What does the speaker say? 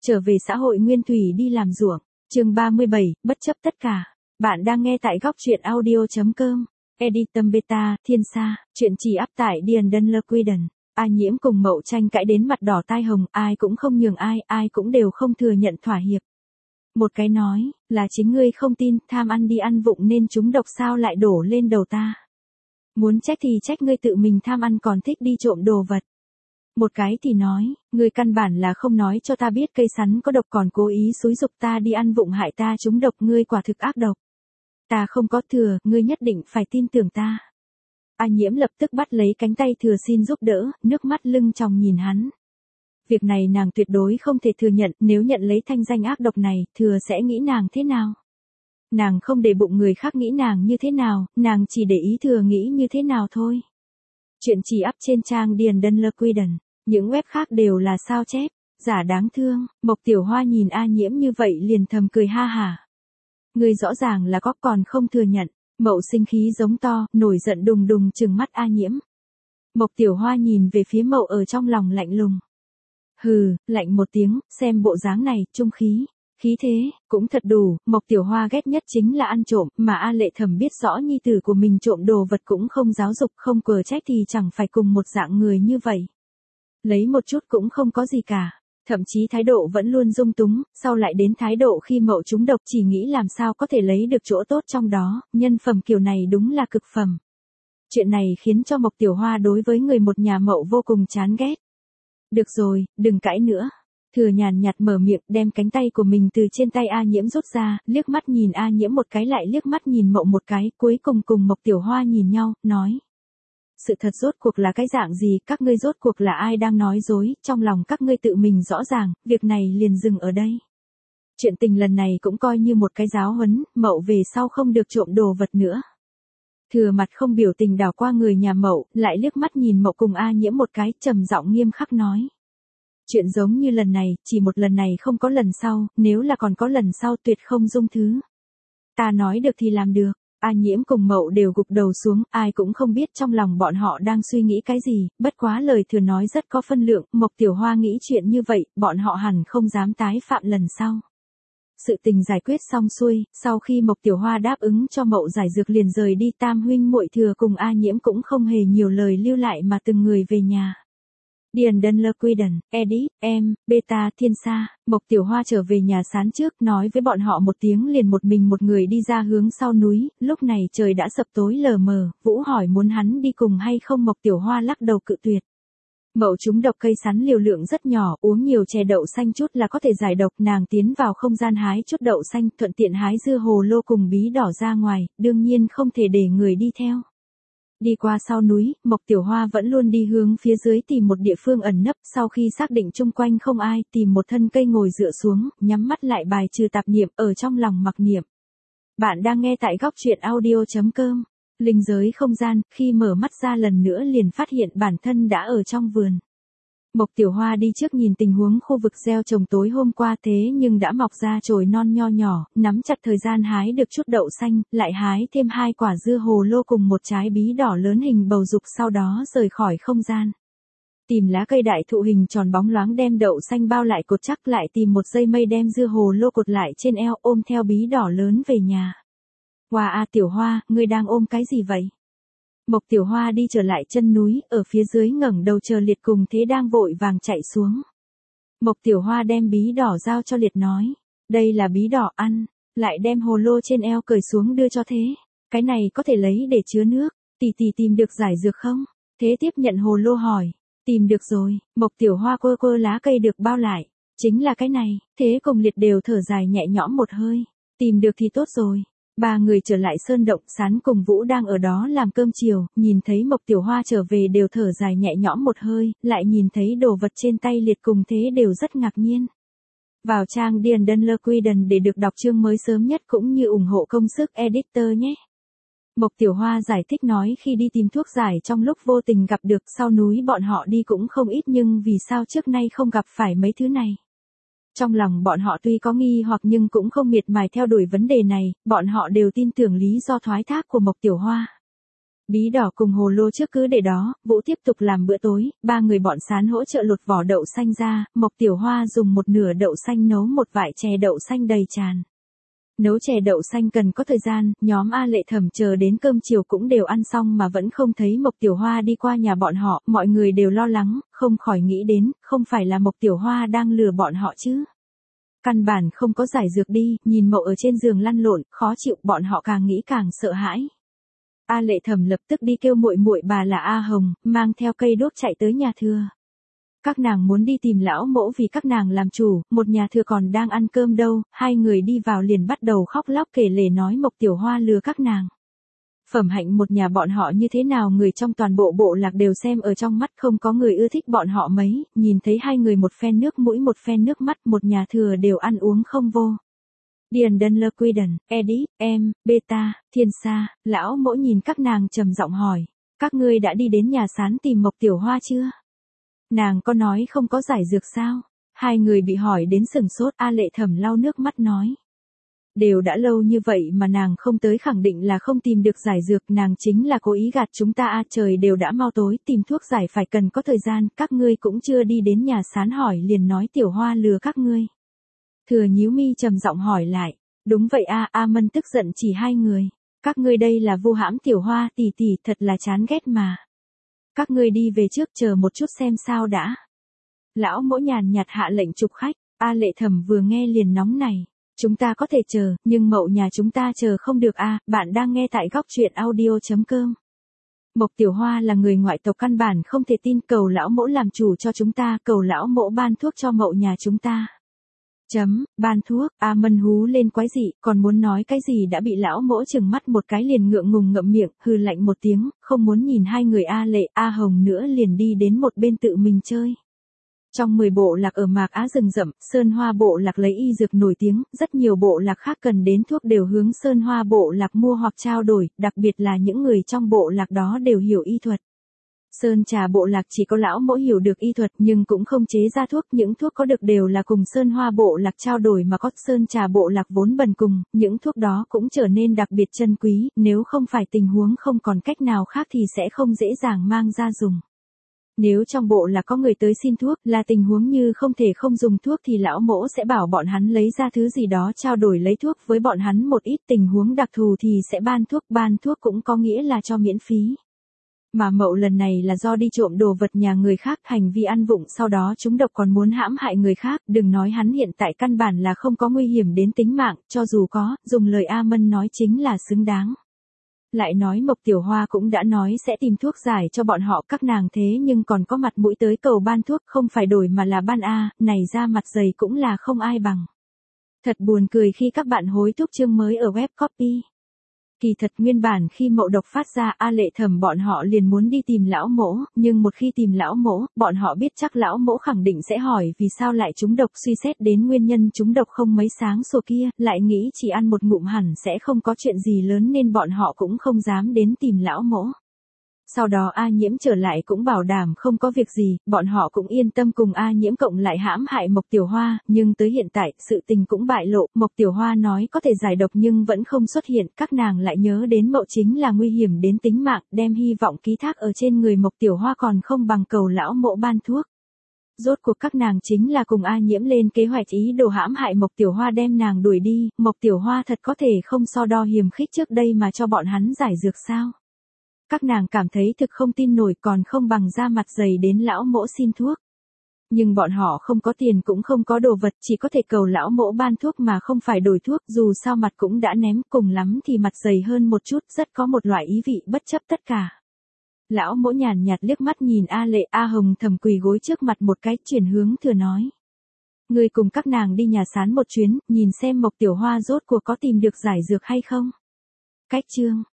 Trở về xã hội nguyên thủy đi làm ruộng. Chương 37, bất chấp tất cả. Bạn đang nghe tại góc truyện audio.com. Editum Beta, Thiên Sa, chuyện chỉ up tại Điền Đơn Lơ Quy Đần. A Nhiễm cùng Mậu tranh cãi đến mặt đỏ tai hồng, ai cũng không nhường ai, ai cũng đều không thừa nhận thỏa hiệp. Một cái nói, là chính ngươi không tin, tham ăn đi ăn vụng nên chúng độc sao lại đổ lên đầu ta. Muốn trách thì trách ngươi tự mình tham ăn còn thích đi trộm đồ vật. Một cái thì nói, ngươi căn bản là không nói cho ta biết cây sắn có độc còn cố ý xúi giục ta đi ăn vụng hại ta trúng độc, ngươi quả thực ác độc. Ta không có thừa, ngươi nhất định phải tin tưởng ta. A Nhiễm lập tức bắt lấy cánh tay Thừa xin giúp đỡ, nước mắt lưng tròng nhìn hắn. Việc này nàng tuyệt đối không thể thừa nhận, nếu nhận lấy thanh danh ác độc này, Thừa sẽ nghĩ nàng thế nào? Nàng không để bụng người khác nghĩ nàng như thế nào, nàng chỉ để ý Thừa nghĩ như thế nào thôi. Chuyện chỉ up trên trang Điền Đơn Lơ Quy Đần, những web khác đều là sao chép, giả đáng thương. Mộc Tiểu Hoa nhìn A Nhiễm như vậy liền thầm cười ha hả. Người rõ ràng là có còn không thừa nhận. Mậu sinh khí giống to, nổi giận đùng đùng trừng mắt A Nhiễm. Mộc Tiểu Hoa nhìn về phía Mậu ở trong lòng lạnh lùng. Hừ, lạnh một tiếng, xem bộ dáng này, trung khí. Khí thế, cũng thật đủ. Mộc Tiểu Hoa ghét nhất chính là ăn trộm, mà A Lệ Thẩm biết rõ nhi tử của mình trộm đồ vật cũng không giáo dục, không cờ trách thì chẳng phải cùng một dạng người như vậy. Lấy một chút cũng không có gì cả. Thậm chí thái độ vẫn luôn dung túng, sau lại đến thái độ khi Mậu trúng độc chỉ nghĩ làm sao có thể lấy được chỗ tốt trong đó, nhân phẩm kiểu này đúng là cực phẩm. Chuyện này khiến cho Mộc Tiểu Hoa đối với người một nhà Mậu vô cùng chán ghét. Được rồi, đừng cãi nữa. Thừa nhàn nhạt mở miệng, đem cánh tay của mình từ trên tay A Nhiễm rút ra, liếc mắt nhìn A Nhiễm một cái lại liếc mắt nhìn Mậu một cái, cuối cùng cùng Mộc Tiểu Hoa nhìn nhau, nói. Sự thật rốt cuộc là cái dạng gì, các ngươi rốt cuộc là ai đang nói dối, trong lòng các ngươi tự mình rõ ràng, việc này liền dừng ở đây. Chuyện tình lần này cũng coi như một cái giáo huấn, Mậu về sau không được trộm đồ vật nữa. Thừa mặt không biểu tình đảo qua người nhà Mậu, lại liếc mắt nhìn Mậu cùng A Nhiễm một cái, trầm giọng nghiêm khắc nói. Chuyện giống như lần này, chỉ một lần này không có lần sau, nếu là còn có lần sau tuyệt không dung thứ. Ta nói được thì làm được. A Nhiễm cùng Mậu đều gục đầu xuống, ai cũng không biết trong lòng bọn họ đang suy nghĩ cái gì, bất quá lời Thừa nói rất có phân lượng, Mộc Tiểu Hoa nghĩ chuyện như vậy, bọn họ hẳn không dám tái phạm lần sau. Sự tình giải quyết xong xuôi, sau khi Mộc Tiểu Hoa đáp ứng cho Mậu giải dược liền rời đi, tam huynh muội Thừa cùng A Nhiễm cũng không hề nhiều lời lưu lại mà từng người về nhà. Điền Đơn Lơ Quy Đần, Edit, em, Beta, Thiên Sa. Mộc Tiểu Hoa trở về nhà sáng trước, nói với bọn họ một tiếng liền một mình một người đi ra hướng sau núi, lúc này trời đã sập tối lờ mờ, Vũ hỏi muốn hắn đi cùng hay không, Mộc Tiểu Hoa lắc đầu cự tuyệt. Mậu trúng độc cây sắn liều lượng rất nhỏ, uống nhiều chè đậu xanh chút là có thể giải độc, nàng tiến vào không gian hái chút đậu xanh, thuận tiện hái dưa hồ lô cùng bí đỏ ra ngoài, đương nhiên không thể để người đi theo. Đi qua sau núi, Mộc Tiểu Hoa vẫn luôn đi hướng phía dưới tìm một địa phương ẩn nấp, sau khi xác định chung quanh không ai, tìm một thân cây ngồi dựa xuống, nhắm mắt lại bài trừ tạp niệm, ở trong lòng mặc niệm. Bạn đang nghe tại góc truyện audio.com. Linh giới không gian, khi mở mắt ra lần nữa liền phát hiện bản thân đã ở trong vườn. Mộc Tiểu Hoa đi trước nhìn tình huống khu vực gieo trồng tối hôm qua thế nhưng đã mọc ra chồi non nho nhỏ, nắm chặt thời gian hái được chút đậu xanh, lại hái thêm 2 quả dưa hồ lô cùng một trái bí đỏ lớn hình bầu dục, sau đó rời khỏi không gian. Tìm lá cây đại thụ hình tròn bóng loáng đem đậu xanh bao lại cột chắc, lại tìm một dây mây đem dưa hồ lô cột lại trên eo, ôm theo bí đỏ lớn về nhà. Hoa a Tiểu Hoa, ngươi đang ôm cái gì vậy? Mộc Tiểu Hoa đi trở lại chân núi, ở phía dưới ngẩng đầu chờ Liệt cùng Thế đang vội vàng chạy xuống. Mộc Tiểu Hoa đem bí đỏ giao cho Liệt nói, đây là bí đỏ ăn, lại đem hồ lô trên eo cởi xuống đưa cho Thế, cái này có thể lấy để chứa nước, tỷ tỷ tìm được giải dược không? Thế tiếp nhận hồ lô hỏi, tìm được rồi. Mộc Tiểu Hoa quơ quơ lá cây được bao lại, chính là cái này. Thế cùng Liệt đều thở dài nhẹ nhõm một hơi, tìm được thì tốt rồi. Ba người trở lại sơn động, Sán cùng Vũ đang ở đó làm cơm chiều, nhìn thấy Mộc Tiểu Hoa trở về đều thở dài nhẹ nhõm một hơi, lại nhìn thấy đồ vật trên tay Liệt cùng Thế đều rất ngạc nhiên. Vào trang Điền Đơn Lơ Quy Đần để được đọc chương mới sớm nhất cũng như ủng hộ công sức editor nhé. Mộc Tiểu Hoa giải thích nói khi đi tìm thuốc giải trong lúc vô tình gặp được, sau núi bọn họ đi cũng không ít nhưng vì sao trước nay không gặp phải mấy thứ này. Trong lòng bọn họ tuy có nghi hoặc nhưng cũng không miệt mài theo đuổi vấn đề này, bọn họ đều tin tưởng lý do thoái thác của Mộc Tiểu Hoa. Bí đỏ cùng hồ lô trước cứ để đó, Vũ tiếp tục làm bữa tối, ba người bọn Sán hỗ trợ lột vỏ đậu xanh ra, Mộc Tiểu Hoa dùng một nửa đậu xanh nấu một vại chè đậu xanh đầy tràn. Nấu chè đậu xanh cần có thời gian, nhóm A Lệ Thẩm chờ đến cơm chiều cũng đều ăn xong mà vẫn không thấy Mộc Tiểu Hoa đi qua nhà bọn họ, mọi người đều lo lắng, không khỏi nghĩ đến, không phải là Mộc Tiểu Hoa đang lừa bọn họ chứ. Căn bản không có giải dược đi, nhìn Mậu ở trên giường lăn lộn, khó chịu, bọn họ càng nghĩ càng sợ hãi. A Lệ Thẩm lập tức đi kêu muội muội bà là A Hồng, mang theo cây đốt chạy tới nhà thừa. Các nàng muốn đi tìm lão mỗ vì các nàng làm chủ, một nhà thừa còn đang ăn cơm đâu, hai người đi vào liền bắt đầu khóc lóc kể lể nói Mộc Tiểu Hoa lừa các nàng. Phẩm hạnh một nhà bọn họ như thế nào người trong toàn bộ bộ lạc đều xem ở trong mắt, không có người ưa thích bọn họ mấy, nhìn thấy hai người một phen nước mũi một phen nước mắt, một nhà thừa đều ăn uống không vô. Điền Đơn Lơ Quy Đần, Edit, em, Beta, Thiên Sa, lão mỗ nhìn các nàng trầm giọng hỏi, các ngươi đã đi đến nhà Sán tìm Mộc Tiểu Hoa chưa? Nàng có nói không có giải dược sao? Hai người bị hỏi đến sừng sốt, A Lệ Thẩm lau nước mắt nói. Đều đã lâu như vậy mà nàng không tới khẳng định là không tìm được giải dược, nàng chính là cố ý gạt chúng ta à, trời đều đã mau tối, tìm thuốc giải phải cần có thời gian, các ngươi cũng chưa đi đến nhà Sán hỏi liền nói Tiểu Hoa lừa các ngươi. Thừa nhíu mi trầm giọng hỏi lại, đúng vậy a, A Mân tức giận chỉ hai người, các ngươi đây là vu hãm Tiểu Hoa tỷ tỷ, thật là chán ghét mà. Các ngươi đi về trước chờ một chút xem sao đã. Lão mỗ nhàn nhạt hạ lệnh chụp khách, A Lệ Thẩm vừa nghe liền nóng này. Chúng ta có thể chờ, nhưng Mậu nhà chúng ta chờ không được a. Bạn đang nghe tại góc truyện audio.com. Mộc Tiểu Hoa là người ngoại tộc căn bản không thể tin, cầu lão mỗ làm chủ cho chúng ta, cầu lão mỗ ban thuốc cho Mậu nhà chúng ta. Ban thuốc, A Mân hú lên quái dị, còn muốn nói cái gì đã bị lão mỗ chừng mắt một cái liền ngượng ngùng ngậm miệng, hừ lạnh một tiếng, không muốn nhìn hai người A Lệ, A Hồng nữa liền đi đến một bên tự mình chơi. Trong 10 bộ lạc ở Mạc Á rừng rậm, Sơn Hoa bộ lạc lấy y dược nổi tiếng, rất nhiều bộ lạc khác cần đến thuốc đều hướng Sơn Hoa bộ lạc mua hoặc trao đổi, đặc biệt là những người trong bộ lạc đó đều hiểu y thuật. Sơn Trà bộ lạc chỉ có lão mỗ hiểu được y thuật nhưng cũng không chế ra thuốc, những thuốc có được đều là cùng Sơn Hoa bộ lạc trao đổi mà có. Sơn Trà bộ lạc vốn bần cùng, những thuốc đó cũng trở nên đặc biệt chân quý, nếu không phải tình huống không còn cách nào khác thì sẽ không dễ dàng mang ra dùng. Nếu trong bộ là có người tới xin thuốc, là tình huống như không thể không dùng thuốc thì lão mỗ sẽ bảo bọn hắn lấy ra thứ gì đó trao đổi lấy thuốc với bọn hắn một ít, tình huống đặc thù thì sẽ ban thuốc cũng có nghĩa là cho miễn phí. Mà Mậu lần này là do đi trộm đồ vật nhà người khác, hành vi ăn vụng sau đó trúng độc còn muốn hãm hại người khác, đừng nói hắn hiện tại căn bản là không có nguy hiểm đến tính mạng, cho dù có, dùng lời A Mân nói chính là xứng đáng. Lại nói Mộc Tiểu Hoa cũng đã nói sẽ tìm thuốc giải cho bọn họ, các nàng thế nhưng còn có mặt mũi tới cầu ban thuốc, không phải đổi mà là ban a, này ra mặt dày cũng là không ai bằng. Thật buồn cười khi các bạn hối thúc chương mới ở web copy. Kỳ thật nguyên bản khi Mậu độc phát ra, A Lệ Thẩm bọn họ liền muốn đi tìm lão mỗ, nhưng một khi tìm lão mỗ, bọn họ biết chắc lão mỗ khẳng định sẽ hỏi vì sao lại trúng độc, suy xét đến nguyên nhân trúng độc không mấy sáng sủa kia, lại nghĩ chỉ ăn một ngụm hẳn sẽ không có chuyện gì lớn nên bọn họ cũng không dám đến tìm lão mỗ. Sau đó A Nhiễm trở lại cũng bảo đảm không có việc gì, bọn họ cũng yên tâm cùng A Nhiễm cộng lại hãm hại Mộc Tiểu Hoa, nhưng tới hiện tại, sự tình cũng bại lộ, Mộc Tiểu Hoa nói có thể giải độc nhưng vẫn không xuất hiện, các nàng lại nhớ đến Mậu chính là nguy hiểm đến tính mạng, đem hy vọng ký thác ở trên người Mộc Tiểu Hoa còn không bằng cầu lão mộ ban thuốc. Rốt cuộc các nàng chính là cùng A Nhiễm lên kế hoạch ý đồ hãm hại Mộc Tiểu Hoa đem nàng đuổi đi, Mộc Tiểu Hoa thật có thể không so đo hiềm khích trước đây mà cho bọn hắn giải dược sao? Các nàng cảm thấy thực không tin nổi, còn không bằng ra mặt dày đến lão mỗ xin thuốc. Nhưng bọn họ không có tiền cũng không có đồ vật, chỉ có thể cầu lão mỗ ban thuốc mà không phải đổi thuốc, dù sao mặt cũng đã ném, cùng lắm thì mặt dày hơn một chút, rất có một loại ý vị bất chấp tất cả. Lão mỗ nhàn nhạt liếc mắt nhìn A Lệ, A Hồng thầm quỳ gối trước mặt một cái, chuyển hướng thừa nói. Người cùng các nàng đi nhà Sán một chuyến, nhìn xem Mộc Tiểu Hoa rốt cuộc có tìm được giải dược hay không. Cách chương